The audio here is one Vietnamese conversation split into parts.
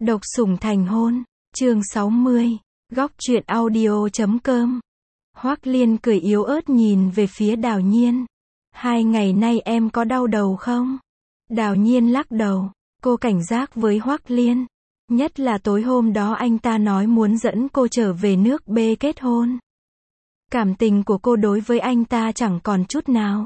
Độc sủng thành hôn, chương 60, góc truyện audio.com. Hoắc Liên cười yếu ớt nhìn về phía Đào Nhiên. 2 ngày nay em có đau đầu không? Đào Nhiên lắc đầu, cô cảnh giác với Hoắc Liên. Nhất là tối hôm đó anh ta nói muốn dẫn cô trở về nước B kết hôn. Cảm tình của cô đối với anh ta chẳng còn chút nào.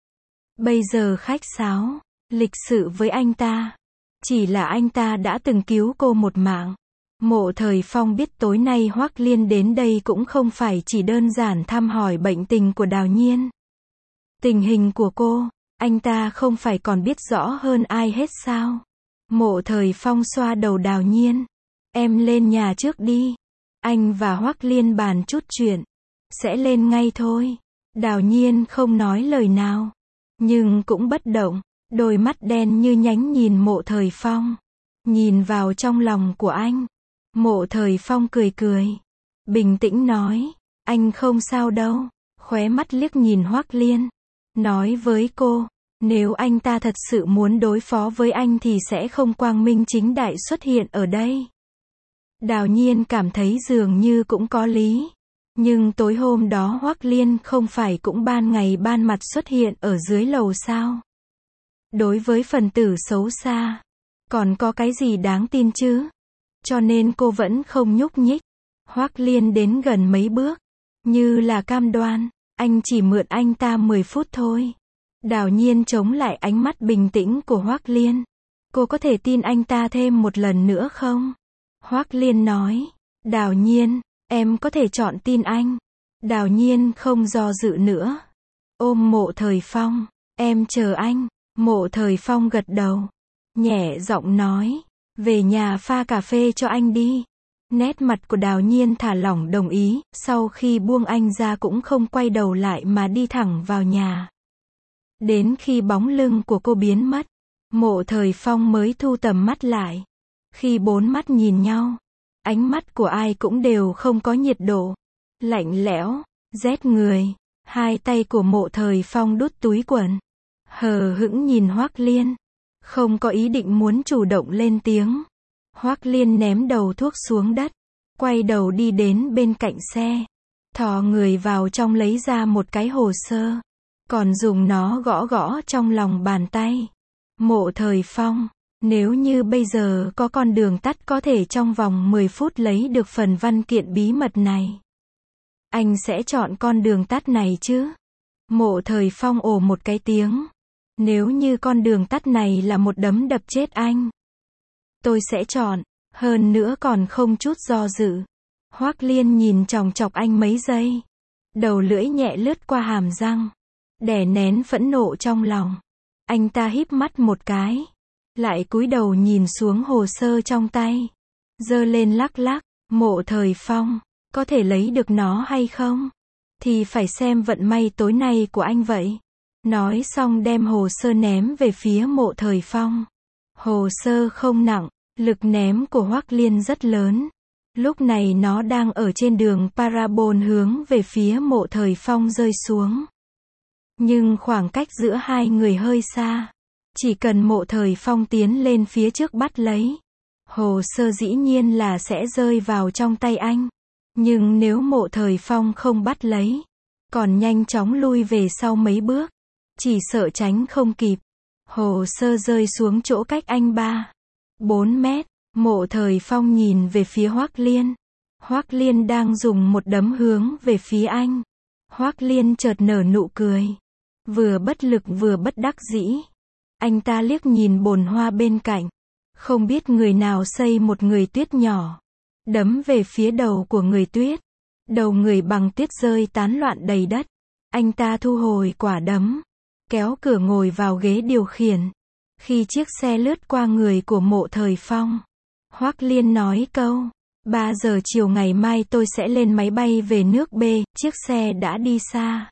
Bây giờ khách sáo, lịch sự với anh ta. Chỉ là anh ta đã từng cứu cô một mạng. Mộ Thời Phong biết tối nay Hoắc Liên đến đây cũng không phải chỉ đơn giản thăm hỏi bệnh tình của Đào Nhiên. Tình hình của cô, anh ta không phải còn biết rõ hơn ai hết sao? Mộ Thời Phong xoa đầu Đào Nhiên. Em lên nhà trước đi. Anh và Hoắc Liên bàn chút chuyện. Sẽ lên ngay thôi. Đào Nhiên không nói lời nào. Nhưng cũng bất động. Đôi mắt đen như nhánh nhìn Mộ Thời Phong. Nhìn vào trong lòng của anh. Mộ Thời Phong cười cười. Bình tĩnh nói. Anh không sao đâu. Khóe mắt liếc nhìn Hoắc Liên. Nói với cô. Nếu anh ta thật sự muốn đối phó với anh thì sẽ không quang minh chính đại xuất hiện ở đây. Đào Nhiên cảm thấy dường như cũng có lý. Nhưng tối hôm đó Hoắc Liên không phải cũng ban ngày ban mặt xuất hiện ở dưới lầu sao? Đối với phần tử xấu xa, còn có cái gì đáng tin chứ? Cho nên cô vẫn không nhúc nhích. Hoắc Liên đến gần mấy bước, như là cam đoan, anh chỉ mượn anh ta 10 phút thôi. Đào Nhiên chống lại ánh mắt bình tĩnh của Hoắc Liên. Cô có thể tin anh ta thêm một lần nữa không? Hoắc Liên nói. Đào Nhiên, em có thể chọn tin anh. Đào Nhiên không do dự nữa. Ôm Mộ Thời Phong. Em chờ anh. Mộ Thời Phong gật đầu. Nhẹ giọng nói. Về nhà pha cà phê cho anh đi. Nét mặt của Đào Nhiên thả lỏng đồng ý. Sau khi buông anh ra cũng không quay đầu lại mà đi thẳng vào nhà. Đến khi bóng lưng của cô biến mất, Mộ Thời Phong mới thu tầm mắt lại. Khi bốn mắt nhìn nhau, ánh mắt của ai cũng đều không có nhiệt độ. Lạnh lẽo, rét người. Hai tay của Mộ Thời Phong đút túi quần. Hờ hững nhìn Hoắc Liên. Không có ý định muốn chủ động lên tiếng. Hoắc Liên ném đầu thuốc xuống đất. Quay đầu đi đến bên cạnh xe. Thò người vào trong lấy ra một cái hồ sơ. Còn dùng nó gõ gõ trong lòng bàn tay. Mộ Thời Phong, nếu như bây giờ có con đường tắt có thể trong vòng 10 phút lấy được phần văn kiện bí mật này, anh sẽ chọn con đường tắt này chứ? Mộ Thời Phong ồ một cái tiếng. Nếu như con đường tắt này là một đấm đập chết anh, tôi sẽ chọn, hơn nữa còn không chút do dự. Hoắc Liên nhìn chòng chọc anh mấy giây. Đầu lưỡi nhẹ lướt qua hàm răng. Đè nén phẫn nộ trong lòng. Anh ta híp mắt một cái. Lại cúi đầu nhìn xuống hồ sơ trong tay. Giơ lên lắc lắc. Mộ Thời Phong, có thể lấy được nó hay không? Thì phải xem vận may tối nay của anh vậy. Nói xong đem hồ sơ ném về phía Mộ Thời Phong. Hồ sơ không nặng, lực ném của Hoắc Liên rất lớn. Lúc này nó đang ở trên đường parabol hướng về phía Mộ Thời Phong rơi xuống. Nhưng khoảng cách giữa hai người hơi xa. Chỉ cần Mộ Thời Phong tiến lên phía trước bắt lấy, hồ sơ dĩ nhiên là sẽ rơi vào trong tay anh. Nhưng nếu Mộ Thời Phong không bắt lấy, còn nhanh chóng lui về sau mấy bước, chỉ sợ tránh không kịp. Hồ sơ rơi xuống chỗ cách anh 3-4 mét. Mộ Thời Phong nhìn về phía Hoắc Liên. Hoắc Liên đang dùng một đấm hướng về phía anh. Hoắc Liên chợt nở nụ cười. Vừa bất lực vừa bất đắc dĩ. Anh ta liếc nhìn bồn hoa bên cạnh. Không biết người nào xây một người tuyết nhỏ. Đấm về phía đầu của người tuyết. Đầu người bằng tuyết rơi tán loạn đầy đất. Anh ta thu hồi quả đấm. Kéo cửa ngồi vào ghế điều khiển. Khi chiếc xe lướt qua người của Mộ Thời Phong, Hoắc Liên nói câu. 3 giờ chiều ngày mai tôi sẽ lên máy bay về nước B. Chiếc xe đã đi xa.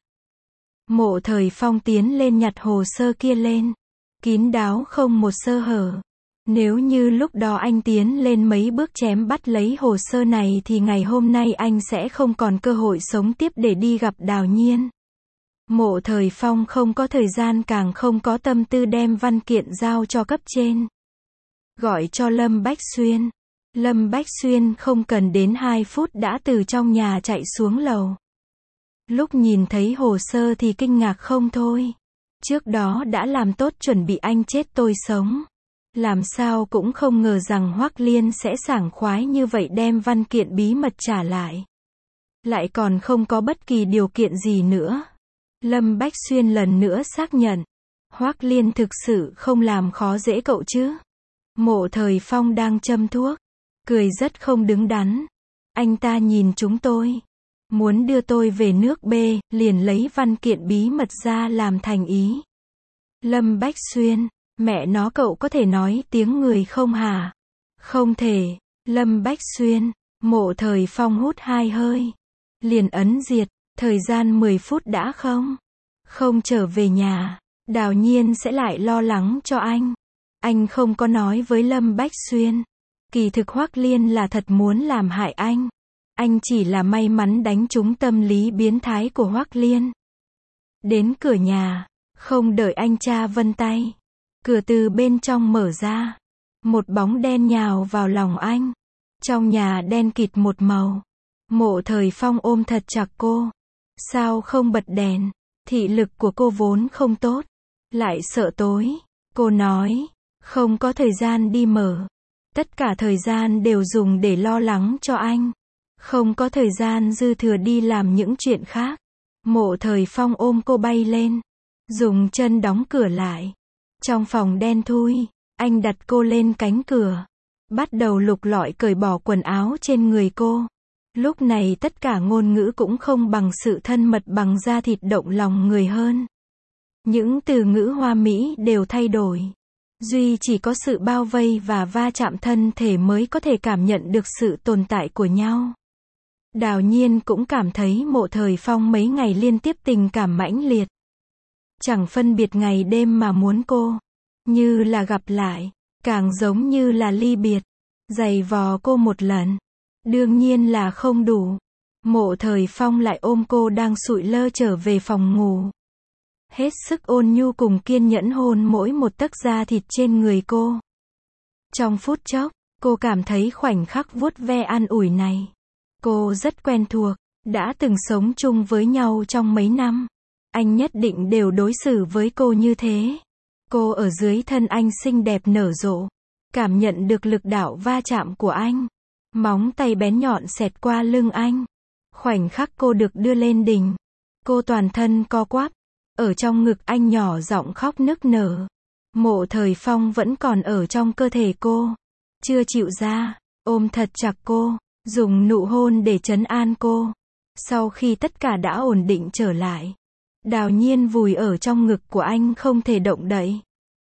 Mộ Thời Phong tiến lên nhặt hồ sơ kia lên. Kín đáo không một sơ hở. Nếu như lúc đó anh tiến lên mấy bước chém bắt lấy hồ sơ này thì ngày hôm nay anh sẽ không còn cơ hội sống tiếp để đi gặp Đào Nhiên. Mộ Thời Phong không có thời gian càng không có tâm tư đem văn kiện giao cho cấp trên. Gọi cho Lâm Bách Xuyên. Lâm Bách Xuyên không cần đến 2 phút đã từ trong nhà chạy xuống lầu. Lúc nhìn thấy hồ sơ thì kinh ngạc không thôi. Trước đó đã làm tốt chuẩn bị anh chết tôi sống. Làm sao cũng không ngờ rằng Hoắc Liên sẽ sảng khoái như vậy đem văn kiện bí mật trả lại. Lại còn không có bất kỳ điều kiện gì nữa. Lâm Bách Xuyên lần nữa xác nhận. Hoắc Liên thực sự không làm khó dễ cậu chứ. Mộ Thời Phong đang châm thuốc. Cười rất không đứng đắn. Anh ta nhìn chúng tôi. Muốn đưa tôi về nước B, liền lấy văn kiện bí mật ra làm thành ý. Lâm Bách Xuyên, mẹ nó cậu có thể nói tiếng người không hả? Không thể. Lâm Bách Xuyên, Mộ Thời Phong hút 2 hơi. Liền ấn diệt, thời gian 10 phút đã không? Không trở về nhà, Đào Nhiên sẽ lại lo lắng cho anh. Anh không có nói với Lâm Bách Xuyên. Kỳ thực Hoắc Liên là thật muốn làm hại anh. Anh chỉ là may mắn đánh trúng tâm lý biến thái của Hoắc Liên. Đến cửa nhà, không đợi anh tra vân tay. Cửa từ bên trong mở ra. Một bóng đen nhào vào lòng anh. Trong nhà đen kịt một màu. Mộ Thời Phong ôm thật chặt cô. Sao không bật đèn? Thị lực của cô vốn không tốt. Lại sợ tối. Cô nói, không có thời gian đi mở. Tất cả thời gian đều dùng để lo lắng cho anh. Không có thời gian dư thừa đi làm những chuyện khác. Mộ Thời Phong ôm cô bay lên. Dùng chân đóng cửa lại. Trong phòng đen thui, anh đặt cô lên cánh cửa. Bắt đầu lục lọi cởi bỏ quần áo trên người cô. Lúc này tất cả ngôn ngữ cũng không bằng sự thân mật bằng da thịt động lòng người hơn. Những từ ngữ hoa mỹ đều thay đổi. Duy chỉ có sự bao vây và va chạm thân thể mới có thể cảm nhận được sự tồn tại của nhau. Đào Nhiên cũng cảm thấy Mộ Thời Phong mấy ngày liên tiếp tình cảm mãnh liệt. Chẳng phân biệt ngày đêm mà muốn cô. Như là gặp lại, càng giống như là ly biệt. Giày vò cô một lần. Đương nhiên là không đủ. Mộ Thời Phong lại ôm cô đang sụi lơ trở về phòng ngủ. Hết sức ôn nhu cùng kiên nhẫn hôn mỗi một tấc da thịt trên người cô. Trong phút chốc, cô cảm thấy khoảnh khắc vuốt ve an ủi này. Cô rất quen thuộc, đã từng sống chung với nhau trong mấy năm. Anh nhất định đều đối xử với cô như thế. Cô ở dưới thân anh xinh đẹp nở rộ. Cảm nhận được lực đạo va chạm của anh. Móng tay bén nhọn xẹt qua lưng anh. Khoảnh khắc cô được đưa lên đỉnh. Cô toàn thân co quắp. Ở trong ngực anh nhỏ giọng khóc nức nở. Mộ Thời Phong vẫn còn ở trong cơ thể cô. Chưa chịu ra. Ôm thật chặt cô. Dùng nụ hôn để trấn an cô. Sau khi tất cả đã ổn định trở lại. Đào Nhiên vùi ở trong ngực của anh không thể động đậy.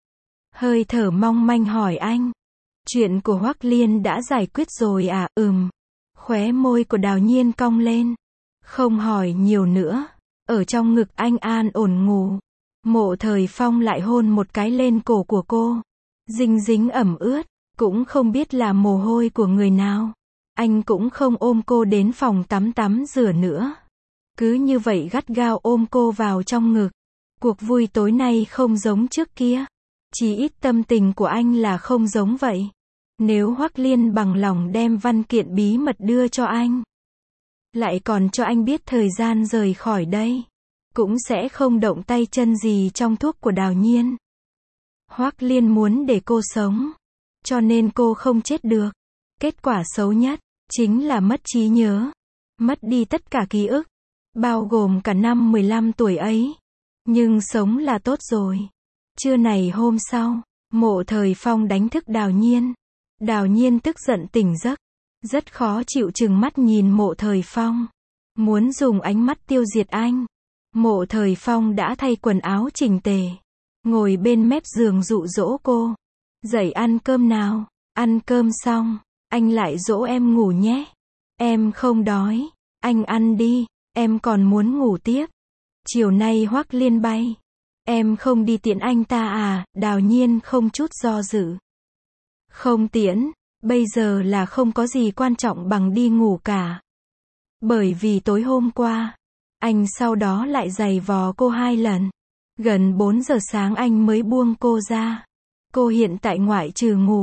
Hơi thở mong manh hỏi anh. Chuyện của Hoắc Liên đã giải quyết rồi à? Khóe môi của Đào Nhiên cong lên. Không hỏi nhiều nữa. Ở trong ngực anh an ổn ngủ. Mộ Thời Phong lại hôn một cái lên cổ của cô. Dinh dính ẩm ướt. Cũng không biết là mồ hôi của người nào. Anh cũng không ôm cô đến phòng tắm rửa nữa. Cứ như vậy gắt gao ôm cô vào trong ngực. Cuộc vui tối nay không giống trước kia. Chỉ ít tâm tình của anh là không giống vậy. Nếu Hoắc Liên bằng lòng đem văn kiện bí mật đưa cho anh. Lại còn cho anh biết thời gian rời khỏi đây. Cũng sẽ không động tay chân gì trong thuốc của Đào Nhiên. Hoắc Liên muốn để cô sống. Cho nên cô không chết được. Kết quả xấu nhất, chính là mất trí nhớ. Mất đi tất cả ký ức. Bao gồm cả năm 15 tuổi ấy. Nhưng sống là tốt rồi. Trưa này hôm sau, Mộ Thời Phong đánh thức Đào Nhiên. Đào Nhiên tức giận tỉnh giấc. Rất khó chịu chừng mắt nhìn Mộ Thời Phong. Muốn dùng ánh mắt tiêu diệt anh. Mộ Thời Phong đã thay quần áo chỉnh tề. Ngồi bên mép giường dụ dỗ cô. Dậy ăn cơm nào. Ăn cơm xong, anh lại dỗ em ngủ nhé. Em không đói. Anh ăn đi. Em còn muốn ngủ tiếp. Chiều nay Hoắc Liên bay. Em không đi tiễn anh ta à? Đào Nhiên không chút do dự. Không tiễn. Bây giờ là không có gì quan trọng bằng đi ngủ cả. Bởi vì tối hôm qua, anh sau đó lại giày vò cô 2 lần. Gần 4 giờ sáng anh mới buông cô ra. Cô hiện tại ngoại trừ ngủ,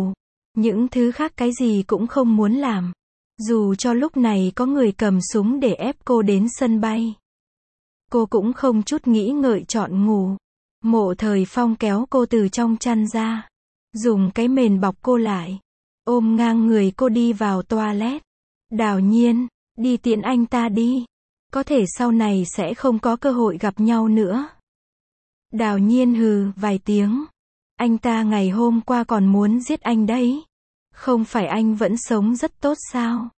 Những thứ khác cái gì cũng không muốn làm. Dù cho lúc này có người cầm súng để ép cô đến sân bay. Cô cũng không chút nghĩ ngợi chọn ngủ. Mộ Thời Phong kéo cô từ trong chăn ra. Dùng cái mền bọc cô lại. Ôm ngang người cô đi vào toilet. Đào Nhiên, đi tiễn anh ta đi. Có thể sau này sẽ không có cơ hội gặp nhau nữa. Đào Nhiên hừ vài tiếng. Anh ta ngày hôm qua còn muốn giết anh đấy. Không phải anh vẫn sống rất tốt sao?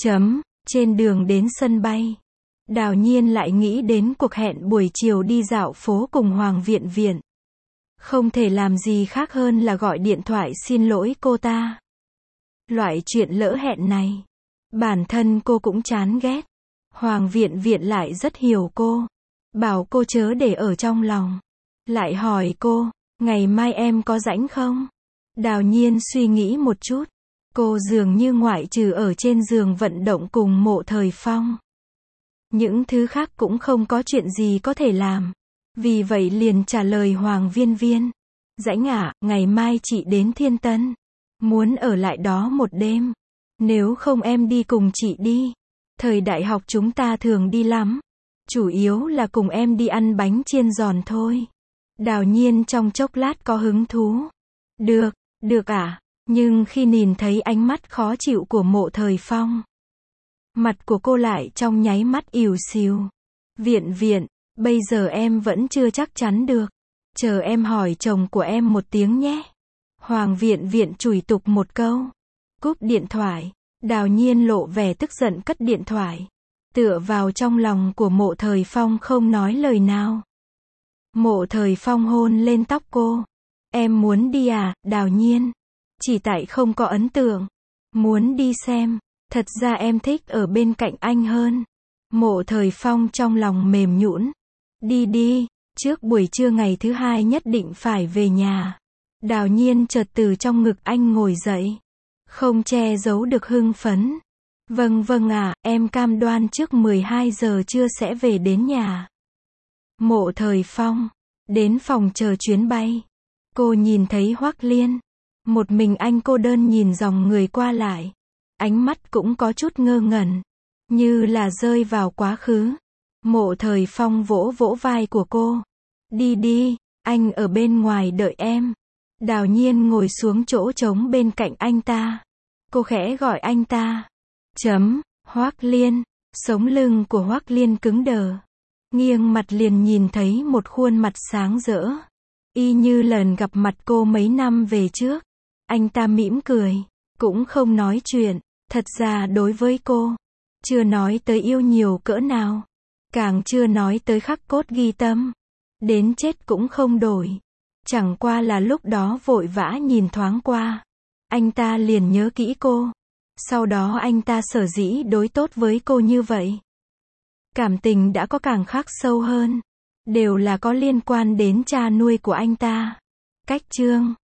Trên đường đến sân bay. Đào Nhiên lại nghĩ đến cuộc hẹn buổi chiều đi dạo phố cùng Hoàng Viện Viện. Không thể làm gì khác hơn là gọi điện thoại xin lỗi cô ta. Loại chuyện lỡ hẹn này, bản thân cô cũng chán ghét. Hoàng Viện Viện lại rất hiểu cô. Bảo cô chớ để ở trong lòng. Lại hỏi cô, ngày mai em có rảnh không? Đào Nhiên suy nghĩ một chút. Cô dường như ngoại trừ ở trên giường vận động cùng Mộ Thời Phong. Những thứ khác cũng không có chuyện gì có thể làm. Vì vậy liền trả lời Hoàng Viên Viên. Rảnh ạ, ngày mai chị đến Thiên Tân. Muốn ở lại đó một đêm. Nếu không em đi cùng chị đi. Thời đại học chúng ta thường đi lắm. Chủ yếu là cùng em đi ăn bánh chiên giòn thôi. Đào Nhiên trong chốc lát có hứng thú. Được ạ. Nhưng khi nhìn thấy ánh mắt khó chịu của Mộ Thời Phong, mặt của cô lại trong nháy mắt ỉu xìu. Viện, bây giờ em vẫn chưa chắc chắn được. Chờ em hỏi chồng của em một tiếng nhé. Hoàng Viện chửi tục một câu. Cúp điện thoại. Đào Nhiên lộ vẻ tức giận cất điện thoại. Tựa vào trong lòng của Mộ Thời Phong không nói lời nào. Mộ Thời Phong hôn lên tóc cô. Em muốn đi à, Đào Nhiên? Chỉ tại không có ấn tượng. Muốn đi xem. Thật ra em thích ở bên cạnh anh hơn. Mộ Thời Phong trong lòng mềm nhũn. Đi, trước buổi trưa ngày thứ hai nhất định phải về nhà. Đào Nhiên chợt từ trong ngực anh ngồi dậy. Không che giấu được hưng phấn. Vâng ạ, em cam đoan trước 12 giờ trưa sẽ về đến nhà. Mộ Thời Phong. Đến phòng chờ chuyến bay. Cô nhìn thấy Hoắc Liên. Một mình anh cô đơn nhìn dòng người qua lại. Ánh mắt cũng có chút ngơ ngẩn. Như là rơi vào quá khứ. Mộ Thời Phong vỗ vỗ vai của cô. Đi, anh ở bên ngoài đợi em. Đào Nhiên ngồi xuống chỗ trống bên cạnh anh ta. Cô khẽ gọi anh ta. Hoắc Liên. Sống lưng của Hoắc Liên cứng đờ. Nghiêng mặt liền nhìn thấy một khuôn mặt sáng rỡ. Y như lần gặp mặt cô mấy năm về trước. Anh ta mỉm cười. Cũng không nói chuyện. Thật ra đối với cô, chưa nói tới yêu nhiều cỡ nào. Càng chưa nói tới khắc cốt ghi tâm. Đến chết cũng không đổi. Chẳng qua là lúc đó vội vã nhìn thoáng qua. Anh ta liền nhớ kỹ cô. Sau đó anh ta sở dĩ đối tốt với cô như vậy. Cảm tình đã có càng khắc sâu hơn. Đều là có liên quan đến cha nuôi của anh ta. Cách chương